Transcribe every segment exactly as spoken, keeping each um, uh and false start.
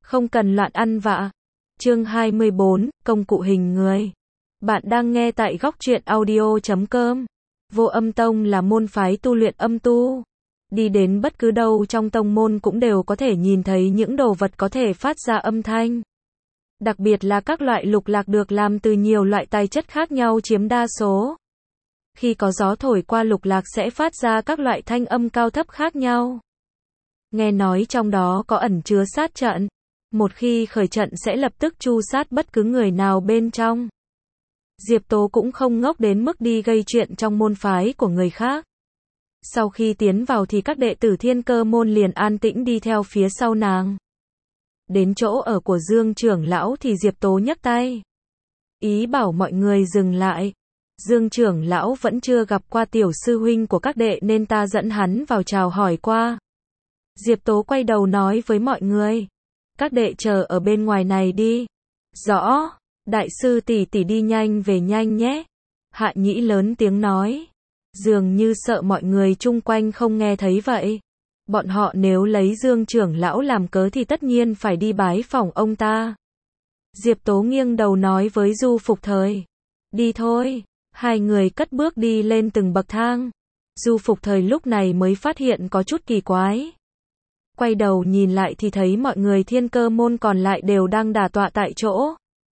Không cần loạn ăn vạ. Chương hai mươi bốn, công cụ hình người. Bạn đang nghe tại góc truyện audio chấm com. Vô Âm Tông là môn phái tu luyện âm tu. Đi đến bất cứ đâu trong tông môn cũng đều có thể nhìn thấy những đồ vật có thể phát ra âm thanh. Đặc biệt là các loại lục lạc được làm từ nhiều loại tài chất khác nhau chiếm đa số. Khi có gió thổi qua lục lạc sẽ phát ra các loại thanh âm cao thấp khác nhau. Nghe nói trong đó có ẩn chứa sát trận. Một khi khởi trận sẽ lập tức tru sát bất cứ người nào bên trong. Diệp Tố cũng không ngốc đến mức đi gây chuyện trong môn phái của người khác. Sau khi tiến vào thì các đệ tử Thiên Cơ môn liền an tĩnh đi theo phía sau nàng. Đến chỗ ở của Dương trưởng lão thì Diệp Tố nhấc tay. Ý bảo mọi người dừng lại. Dương trưởng lão vẫn chưa gặp qua tiểu sư huynh của các đệ nên ta dẫn hắn vào chào hỏi qua. Diệp Tố quay đầu nói với mọi người. Các đệ chờ ở bên ngoài này đi. Rõ, đại sư tỷ tỷ đi nhanh về nhanh nhé. Hạ Nhĩ lớn tiếng nói. Dường như sợ mọi người chung quanh không nghe thấy vậy. Bọn họ nếu lấy Dương trưởng lão làm cớ thì tất nhiên phải đi bái phỏng ông ta. Diệp Tố nghiêng đầu nói với Du Phục Thời. Đi thôi. Hai người cất bước đi lên từng bậc thang. Du Phục Thời lúc này mới phát hiện có chút kỳ quái. Quay đầu nhìn lại thì thấy mọi người Thiên Cơ môn còn lại đều đang đả tọa tại chỗ.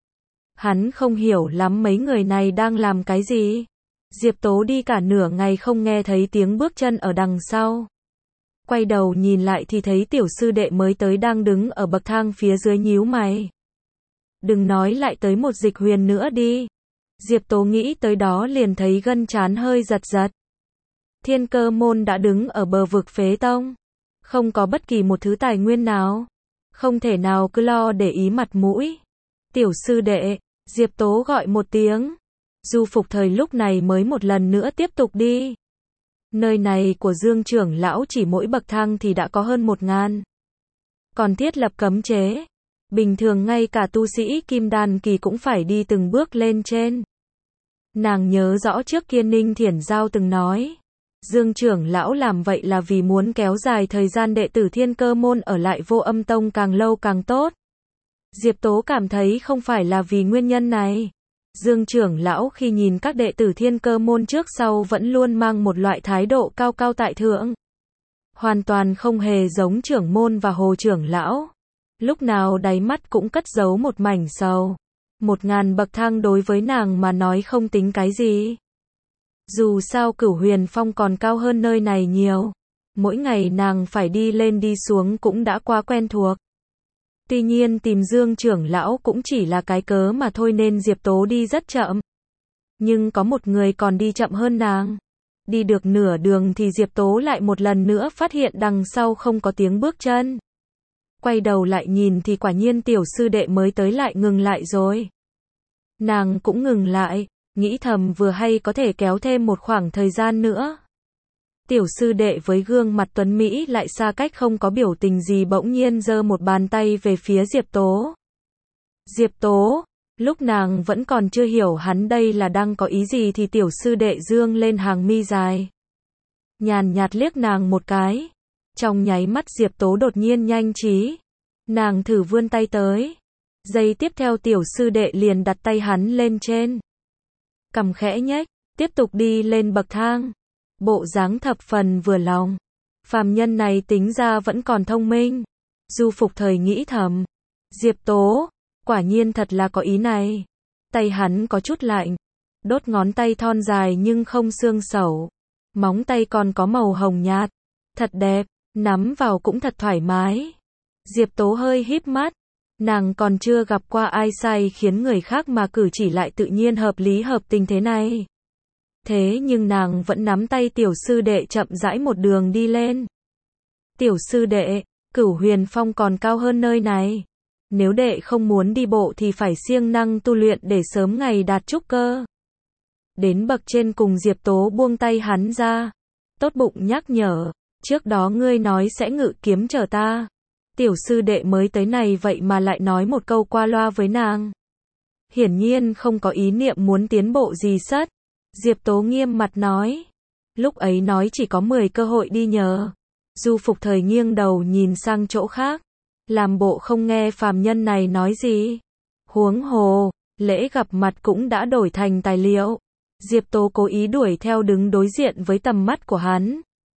Hắn không hiểu lắm mấy người này đang làm cái gì. Diệp Tố đi cả nửa ngày không nghe thấy tiếng bước chân ở đằng sau. Quay đầu nhìn lại thì thấy tiểu sư đệ mới tới đang đứng ở bậc thang phía dưới nhíu mày. Đừng nói lại tới một Dịch Huyền nữa đi. Diệp Tố nghĩ tới đó liền thấy gân trán hơi giật giật. Thiên Cơ môn đã đứng ở bờ vực phế tông. Không có bất kỳ một thứ tài nguyên nào. Không thể nào cứ lo để ý mặt mũi. Tiểu sư đệ, Diệp Tố gọi một tiếng. Du Phục Thời lúc này mới một lần nữa tiếp tục đi. Nơi này của Dương trưởng lão chỉ mỗi bậc thang thì đã có hơn một ngàn. Còn thiết lập cấm chế. Bình thường ngay cả tu sĩ kim đan kỳ cũng phải đi từng bước lên trên. Nàng nhớ rõ trước kia Ninh Thiển Giao từng nói. Dương trưởng lão làm vậy là vì muốn kéo dài thời gian đệ tử Thiên Cơ môn ở lại Vô Âm Tông càng lâu càng tốt. Diệp Tố cảm thấy không phải là vì nguyên nhân này. Dương trưởng lão khi nhìn các đệ tử Thiên Cơ môn trước sau vẫn luôn mang một loại thái độ cao cao tại thượng. Hoàn toàn không hề giống trưởng môn và Hồ trưởng lão. Lúc nào đáy mắt cũng cất giấu một mảnh sầu. Một ngàn bậc thang đối với nàng mà nói không tính cái gì. Dù sao Cửu Huyền Phong còn cao hơn nơi này nhiều. Mỗi ngày nàng phải đi lên đi xuống cũng đã quá quen thuộc. Tuy nhiên tìm Dương trưởng lão cũng chỉ là cái cớ mà thôi nên Diệp Tố đi rất chậm. Nhưng có một người còn đi chậm hơn nàng. Đi được nửa đường thì Diệp Tố lại một lần nữa phát hiện đằng sau không có tiếng bước chân. Quay đầu lại nhìn thì quả nhiên tiểu sư đệ mới tới lại ngừng lại rồi. Nàng cũng ngừng lại, nghĩ thầm vừa hay có thể kéo thêm một khoảng thời gian nữa. Tiểu sư đệ với gương mặt tuấn Mỹ lại xa cách không có biểu tình gì bỗng nhiên giơ một bàn tay về phía Diệp Tố. Diệp Tố, lúc nàng vẫn còn chưa hiểu hắn đây là đang có ý gì thì tiểu sư đệ dương lên hàng mi dài. Nhàn nhạt liếc nàng một cái. Trong nháy mắt Diệp Tố đột nhiên nhanh trí. Nàng thử vươn tay tới. Giây tiếp theo tiểu sư đệ liền đặt tay hắn lên trên. Cằm khẽ nhếch, tiếp tục đi lên bậc thang. Bộ dáng thập phần vừa lòng. Phàm nhân này tính ra vẫn còn thông minh. Du Phục Thời nghĩ thầm. Diệp Tố, quả nhiên thật là có ý này. Tay hắn có chút lạnh. Đốt ngón tay thon dài nhưng không xương sẩu. Móng tay còn có màu hồng nhạt. Thật đẹp, nắm vào cũng thật thoải mái. Diệp Tố hơi híp mắt. Nàng còn chưa gặp qua ai sai khiến người khác mà cử chỉ lại tự nhiên hợp lý hợp tình thế này. Thế nhưng nàng vẫn nắm tay tiểu sư đệ chậm rãi một đường đi lên. Tiểu sư đệ, Cửu Huyền Phong còn cao hơn nơi này. Nếu đệ không muốn đi bộ thì phải siêng năng tu luyện để sớm ngày đạt trúc cơ. Đến bậc trên cùng Diệp Tố buông tay hắn ra. Tốt bụng nhắc nhở, trước đó ngươi nói sẽ ngự kiếm chờ ta. Tiểu sư đệ mới tới này vậy mà lại nói một câu qua loa với nàng. Hiển nhiên không có ý niệm muốn tiến bộ gì sất. Diệp Tố nghiêm mặt nói. Lúc ấy nói chỉ có mười cơ hội đi nhờ. Du Phục Thời nghiêng đầu nhìn sang chỗ khác. làm bộ không nghe phàm nhân này nói gì. Huống hồ, lễ gặp mặt cũng đã đổi thành tài liệu. Diệp Tố cố ý đuổi theo đứng đối diện với tầm mắt của hắn.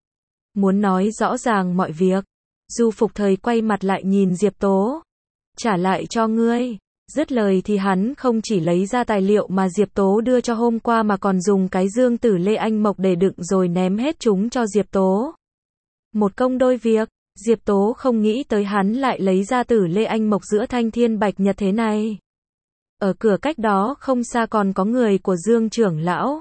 Muốn nói rõ ràng mọi việc. Du Phục Thời quay mặt lại nhìn Diệp Tố. Trả lại cho ngươi. Dứt lời thì hắn không chỉ lấy ra tài liệu mà Diệp Tố đưa cho hôm qua mà còn dùng cái dương tử Lê Anh Mộc để đựng rồi ném hết chúng cho Diệp Tố. Một công đôi việc, Diệp Tố không nghĩ tới hắn lại lấy ra tử Lê Anh Mộc giữa thanh thiên bạch nhật thế này. Ở cửa cách đó không xa còn có người của Dương trưởng lão.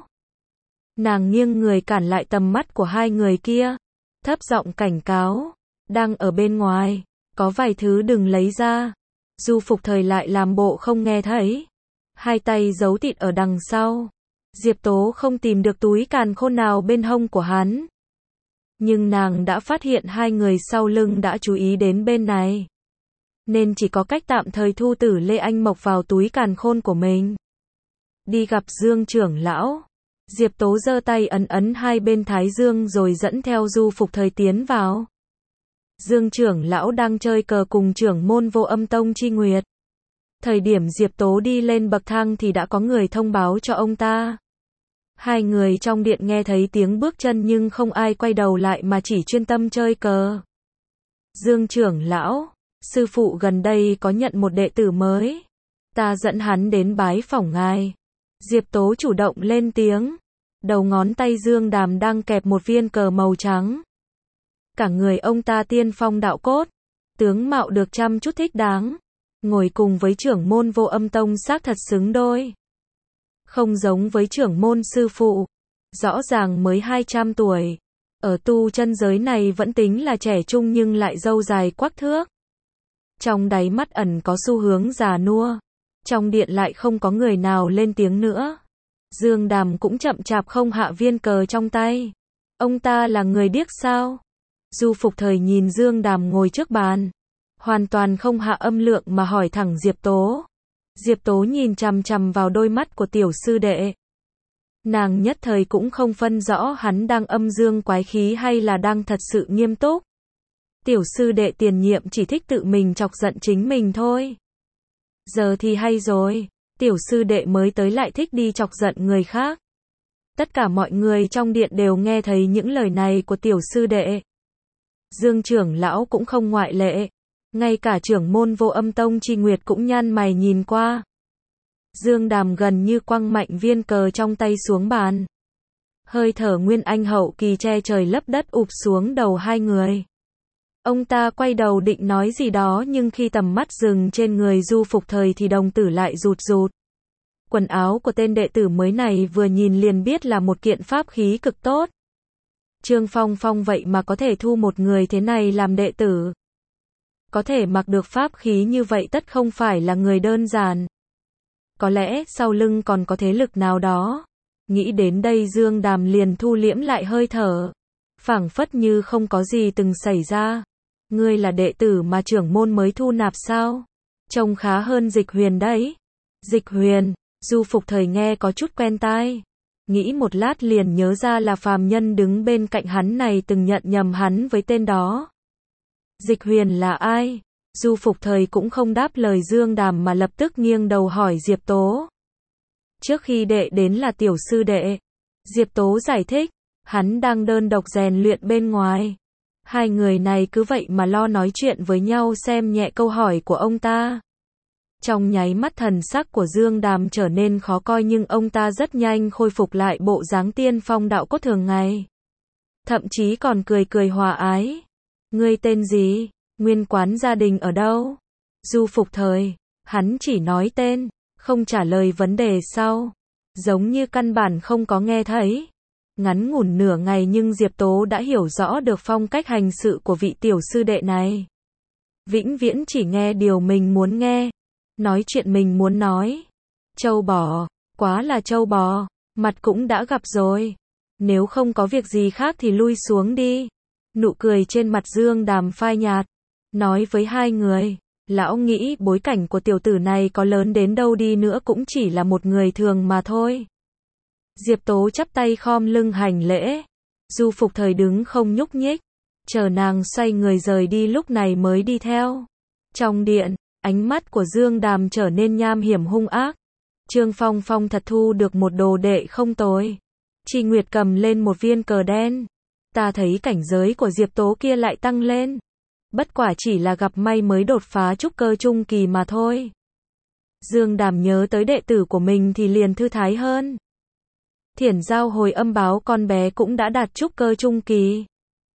Nàng nghiêng người cản lại tầm mắt của hai người kia, thấp giọng cảnh cáo, đang ở bên ngoài, có vài thứ đừng lấy ra. Du Phục Thời lại làm bộ không nghe thấy, hai tay giấu tịt ở đằng sau. Diệp Tố không tìm được túi càn khôn nào bên hông của hắn, nhưng nàng đã phát hiện hai người sau lưng đã chú ý đến bên này, nên chỉ có cách tạm thời thu tử Lê Anh Mộc vào túi càn khôn của mình. Đi gặp Dương trưởng lão. Diệp Tố giơ tay ấn ấn hai bên thái dương rồi dẫn theo Du Phục Thời tiến vào. Dương trưởng lão đang chơi cờ cùng trưởng môn Vô Âm Tông Chi Nguyệt. Thời điểm Diệp Tố đi lên bậc thang thì đã có người thông báo cho ông ta. Hai người trong điện nghe thấy tiếng bước chân nhưng không ai quay đầu lại mà chỉ chuyên tâm chơi cờ. Dương trưởng lão, sư phụ gần đây có nhận một đệ tử mới. Ta dẫn hắn đến bái phỏng ngài. Diệp Tố chủ động lên tiếng. Đầu ngón tay Dương Đàm đang kẹp một viên cờ màu trắng. Cả người ông ta tiên phong đạo cốt, tướng mạo được chăm chút thích đáng, ngồi cùng với trưởng môn Vô Âm Tông xác thật xứng đôi. Không giống với trưởng môn sư phụ, rõ ràng mới hai trăm tuổi, ở tu chân giới này vẫn tính là trẻ trung nhưng lại râu dài quắc thước. Trong đáy mắt ẩn có xu hướng già nua, trong điện lại không có người nào lên tiếng nữa. Dương Đàm cũng chậm chạp không hạ viên cờ trong tay. Ông ta là người điếc sao? Du Phục Thời nhìn Dương Đàm ngồi trước bàn, hoàn toàn không hạ âm lượng mà hỏi thẳng Diệp Tố. Diệp Tố nhìn chằm chằm vào đôi mắt của tiểu sư đệ. Nàng nhất thời cũng không phân rõ hắn đang âm dương quái khí hay là đang thật sự nghiêm túc. Tiểu sư đệ tiền nhiệm chỉ thích tự mình chọc giận chính mình thôi. Giờ thì hay rồi, tiểu sư đệ mới tới lại thích đi chọc giận người khác. Tất cả mọi người trong điện đều nghe thấy những lời này của tiểu sư đệ. Dương trưởng lão cũng không ngoại lệ. Ngay cả trưởng môn Vô Âm Tông Chi Nguyệt cũng nhăn mày nhìn qua. Dương Đàm gần như quăng mạnh viên cờ trong tay xuống bàn. Hơi thở nguyên anh hậu kỳ che trời lấp đất ụp xuống đầu hai người. Ông ta quay đầu định nói gì đó nhưng khi tầm mắt dừng trên người Du Phục Thời thì đồng tử lại rụt rụt. Quần áo của tên đệ tử mới này vừa nhìn liền biết là một kiện pháp khí cực tốt. Trương Phong Phong vậy mà có thể thu một người thế này làm đệ tử. Có thể mặc được pháp khí như vậy tất không phải là người đơn giản. Có lẽ sau lưng còn có thế lực nào đó. Nghĩ đến đây Dương Đàm liền thu liễm lại hơi thở. Phảng phất như không có gì từng xảy ra. Ngươi là đệ tử mà trưởng môn mới thu nạp sao? Trông khá hơn Dịch Huyền đấy. Dịch Huyền, Du Phục Thời nghe có chút quen tai. Nghĩ một lát liền nhớ ra là phàm nhân đứng bên cạnh hắn này từng nhận nhầm hắn với tên đó. Dịch Huyền là ai? Du Phục Thời cũng không đáp lời Dương Đàm mà lập tức nghiêng đầu hỏi Diệp Tố. Trước khi đệ đến là tiểu sư đệ. Diệp Tố giải thích, hắn đang đơn độc rèn luyện bên ngoài. Hai người này cứ vậy mà lo nói chuyện với nhau xem nhẹ câu hỏi của ông ta. Trong nháy mắt thần sắc của Dương Đàm trở nên khó coi nhưng ông ta rất nhanh khôi phục lại bộ dáng tiên phong đạo cốt thường ngày. Thậm chí còn cười cười hòa ái. Ngươi tên gì? Nguyên quán gia đình ở đâu? Du Phục Thời, hắn chỉ nói tên, không trả lời vấn đề sau. Giống như căn bản không có nghe thấy. Ngắn ngủn nửa ngày nhưng Diệp Tố đã hiểu rõ được phong cách hành sự của vị tiểu sư đệ này. Vĩnh viễn chỉ nghe điều mình muốn nghe. Nói chuyện mình muốn nói. Trâu bò, quá là trâu bò, mặt cũng đã gặp rồi. Nếu không có việc gì khác thì lui xuống đi. Nụ cười trên mặt Dương Đàm phai nhạt. Nói với hai người, lão nghĩ bối cảnh của tiểu tử này có lớn đến đâu đi nữa cũng chỉ là một người thường mà thôi. Diệp Tố chắp tay khom lưng hành lễ. Du Phục Thời đứng không nhúc nhích. Chờ nàng xoay người rời đi lúc này mới đi theo. Trong điện, ánh mắt của Dương Đàm trở nên nham hiểm hung ác. Trương Phong Phong thật thu được một đồ đệ không tồi. Chi Nguyệt cầm lên một viên cờ đen. Ta thấy cảnh giới của Diệp Tố kia lại tăng lên. Bất quả chỉ là gặp may mới đột phá trúc cơ trung kỳ mà thôi. Dương Đàm nhớ tới đệ tử của mình thì liền thư thái hơn. Thiển Giao hồi âm báo con bé cũng đã đạt trúc cơ trung kỳ.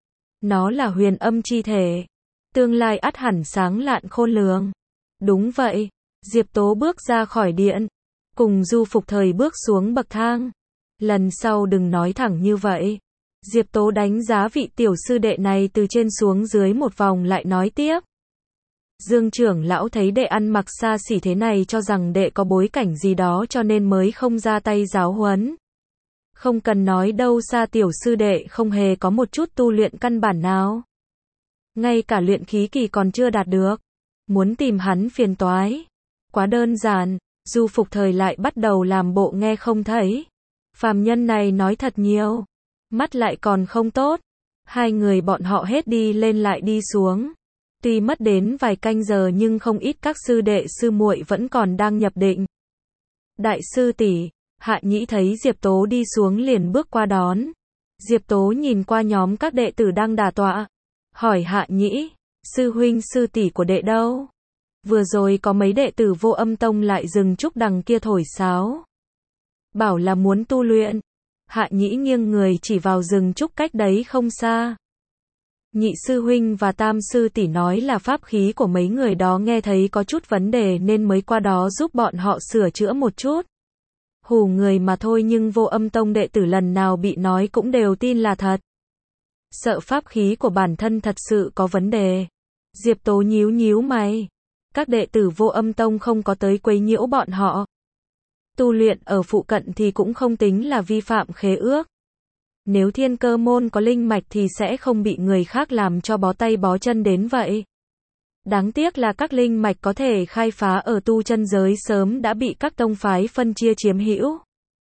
Nó là huyền âm chi thể. Tương lai ắt hẳn sáng lạn khôn lường. Đúng vậy. Diệp Tố bước ra khỏi điện. Cùng Du Phục Thời bước xuống bậc thang. Lần sau đừng nói thẳng như vậy. Diệp Tố đánh giá vị tiểu sư đệ này từ trên xuống dưới một vòng lại nói tiếp. Dương trưởng lão thấy đệ ăn mặc xa xỉ thế này cho rằng đệ có bối cảnh gì đó cho nên mới không ra tay giáo huấn. Không cần nói đâu xa tiểu sư đệ không hề có một chút tu luyện căn bản nào. Ngay cả luyện khí kỳ còn chưa đạt được. Muốn tìm hắn phiền toái. Quá đơn giản, Du Phục Thời lại bắt đầu làm bộ nghe không thấy. Phàm nhân này nói thật nhiều. Mắt lại còn không tốt. Hai người bọn họ hết đi lên lại đi xuống. Tuy mất đến vài canh giờ nhưng không ít các sư đệ sư muội vẫn còn đang nhập định. Đại sư tỷ, Hạ Nhĩ thấy Diệp Tố đi xuống liền bước qua đón. Diệp Tố nhìn qua nhóm các đệ tử đang đả tọa. Hỏi Hạ Nhĩ, sư huynh sư tỷ của đệ đâu? Vừa rồi có mấy đệ tử Vô Âm Tông lại dừng trúc đằng kia thổi sáo. Bảo là muốn tu luyện. Hạ Nhĩ nghiêng người chỉ vào rừng trúc cách đấy không xa. Nhị sư huynh và tam sư tỷ nói là pháp khí của mấy người đó nghe thấy có chút vấn đề nên mới qua đó giúp bọn họ sửa chữa một chút. Hù người mà thôi nhưng Vô Âm Tông đệ tử lần nào bị nói cũng đều tin là thật. Sợ pháp khí của bản thân thật sự có vấn đề. Diệp Tố nhíu nhíu mày. Các đệ tử Vô Âm Tông không có tới quấy nhiễu bọn họ. Tu luyện ở phụ cận thì cũng không tính là vi phạm khế ước. Nếu Thiên Cơ môn có linh mạch thì sẽ không bị người khác làm cho bó tay bó chân đến vậy. Đáng tiếc là các linh mạch có thể khai phá ở tu chân giới sớm đã bị các tông phái phân chia chiếm hữu.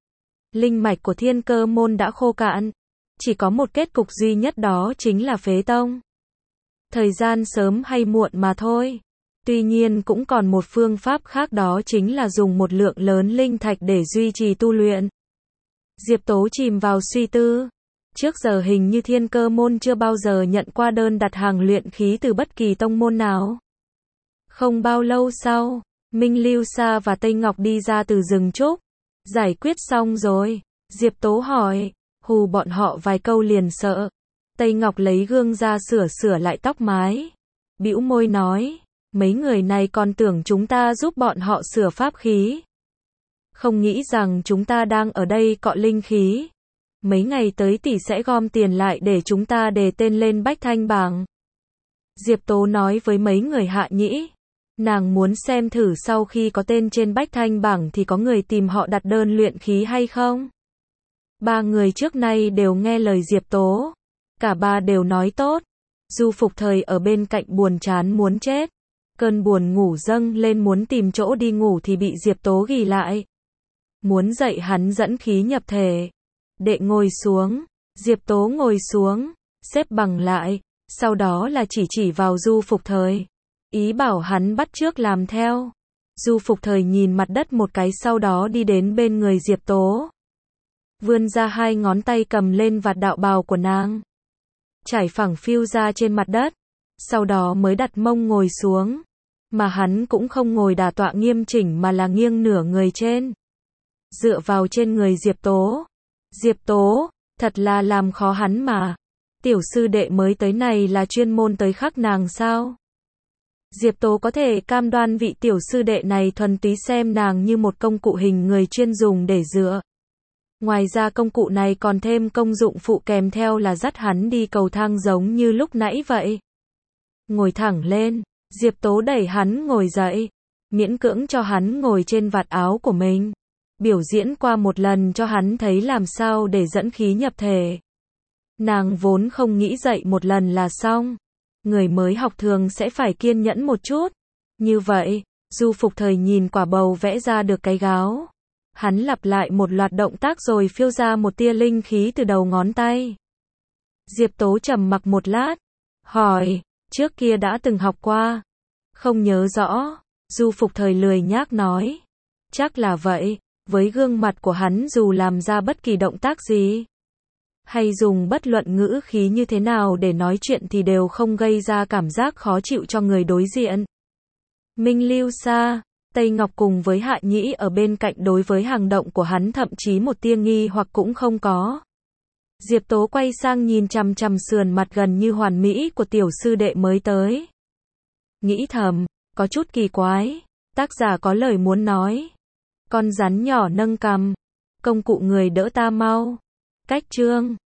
Linh mạch của Thiên Cơ môn đã khô cạn. Chỉ có một kết cục duy nhất đó chính là phế tông. Thời gian sớm hay muộn mà thôi. Tuy nhiên cũng còn một phương pháp khác đó chính là dùng một lượng lớn linh thạch để duy trì tu luyện. Diệp Tố chìm vào suy tư. Trước giờ hình như Thiên Cơ môn chưa bao giờ nhận qua đơn đặt hàng luyện khí từ bất kỳ tông môn nào. Không bao lâu sau, Minh Lưu Sa và Tây Ngọc đi ra từ rừng trúc. Giải quyết xong rồi. Diệp Tố hỏi. Hù bọn họ vài câu liền sợ. Tây Ngọc lấy gương ra sửa sửa lại tóc mái. Bĩu môi nói. Mấy người này còn tưởng chúng ta giúp bọn họ sửa pháp khí. Không nghĩ rằng chúng ta đang ở đây cọ linh khí. Mấy ngày tới tỷ sẽ gom tiền lại để chúng ta đề tên lên bách thanh bảng. Diệp Tố nói với mấy người Hạ Nhĩ. Nàng muốn xem thử sau khi có tên trên bách thanh bảng thì có người tìm họ đặt đơn luyện khí hay không. Ba người trước nay đều nghe lời Diệp Tố. Cả ba đều nói tốt. Du Phục Thời ở bên cạnh buồn chán muốn chết. Cơn buồn ngủ dâng lên muốn tìm chỗ đi ngủ thì bị Diệp Tố ghì lại. Muốn dậy hắn dẫn khí nhập thể. Đệ ngồi xuống. Diệp Tố ngồi xuống. Xếp bằng lại. Sau đó là chỉ chỉ vào Du Phục Thời. Ý bảo hắn bắt chước làm theo. Du Phục Thời nhìn mặt đất một cái sau đó đi đến bên người Diệp Tố. Vươn ra hai ngón tay cầm lên vạt đạo bào của nàng. Trải phẳng phiu ra trên mặt đất. Sau đó mới đặt mông ngồi xuống. Mà hắn cũng không ngồi đả tọa nghiêm chỉnh mà là nghiêng nửa người trên. Dựa vào trên người Diệp Tố. Diệp Tố, thật là làm khó hắn mà. Tiểu sư đệ mới tới này là chuyên môn tới khắc nàng sao? Diệp Tố có thể cam đoan vị tiểu sư đệ này thuần túy xem nàng như một công cụ hình người chuyên dùng để dựa. Ngoài ra công cụ này còn thêm công dụng phụ kèm theo là dắt hắn đi cầu thang giống như lúc nãy vậy. Ngồi thẳng lên, Diệp Tố đẩy hắn ngồi dậy, miễn cưỡng cho hắn ngồi trên vạt áo của mình. Biểu diễn qua một lần cho hắn thấy làm sao để dẫn khí nhập thể. Nàng vốn không nghĩ dậy một lần là xong. Người mới học thường sẽ phải kiên nhẫn một chút. Như vậy, Du Phục Thời nhìn quả bầu vẽ ra được cái gáo. Hắn lặp lại một loạt động tác rồi phiêu ra một tia linh khí từ đầu ngón tay. Diệp Tố trầm mặc một lát, hỏi, trước kia đã từng học qua. Không nhớ rõ, Du Phục Thời lười nhác nói. Chắc là vậy, với gương mặt của hắn dù làm ra bất kỳ động tác gì, hay dùng bất luận ngữ khí như thế nào để nói chuyện thì đều không gây ra cảm giác khó chịu cho người đối diện. Minh Lưu Sa, Tây Ngọc cùng với Hạ Nhĩ ở bên cạnh đối với hành động của hắn thậm chí một tia nghi hoặc cũng không có. Diệp Tố quay sang nhìn chằm chằm sườn mặt gần như hoàn mỹ của tiểu sư đệ mới tới. Nghĩ thầm, có chút kỳ quái, tác giả có lời muốn nói. Con rắn nhỏ nâng cằm, công cụ người đỡ ta mau. Cách chương